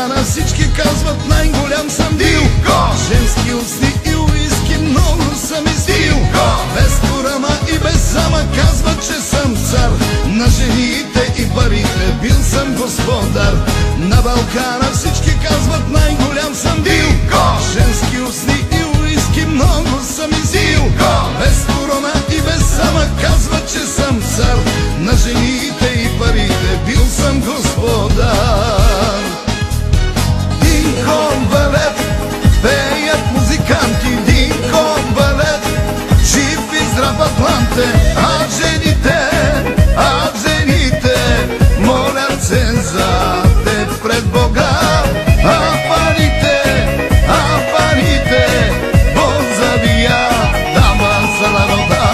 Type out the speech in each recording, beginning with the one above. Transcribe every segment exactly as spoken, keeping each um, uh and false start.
Балкана всички казват най-голям съм бил. Женски усни и уиски много съм изпил. Без корама и без замък казват, че съм цар на жените и парите, бил съм господар. На Балкана всички казват най-голям съм бил. Женски усни и уиски много съм изпил. Без корона и без замък казват, че съм цар на жените и парите, бил съм господар. Динхон балет, пеят музиканти, динхон балет, жив и здрав Атланте, а жените, а жените молят се за теб пред Бога, а парите, а парите Бог забия, дава за народа.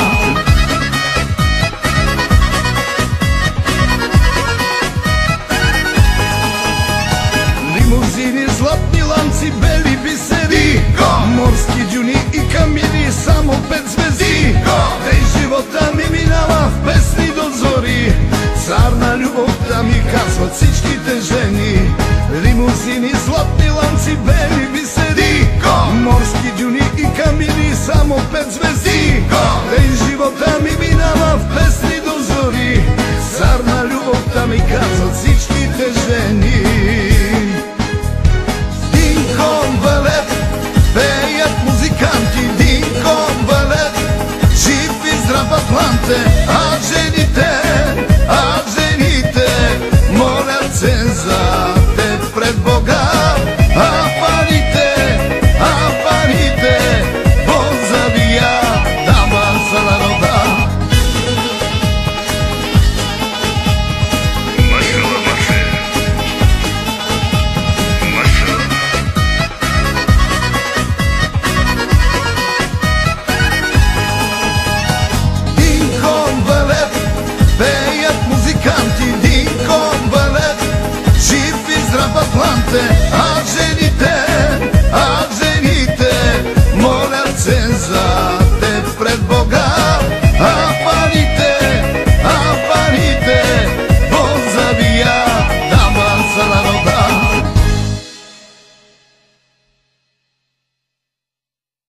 Лимузини, златни ланци, бели бисери, морски дюни и камини, само пет звезди. Тъй живота ми минава в песни до зори, цар на любовта ми казват всичките жени. Лимузини, златни ланци, бели бисери, морски дюни и камини, само пет звезди. Тъй живота ми минава в песни до зори, цар на любовта ми казват всичките жени. Динхон балет, пеят музиканти, динхон балет, жив и здрав Атланте, а жени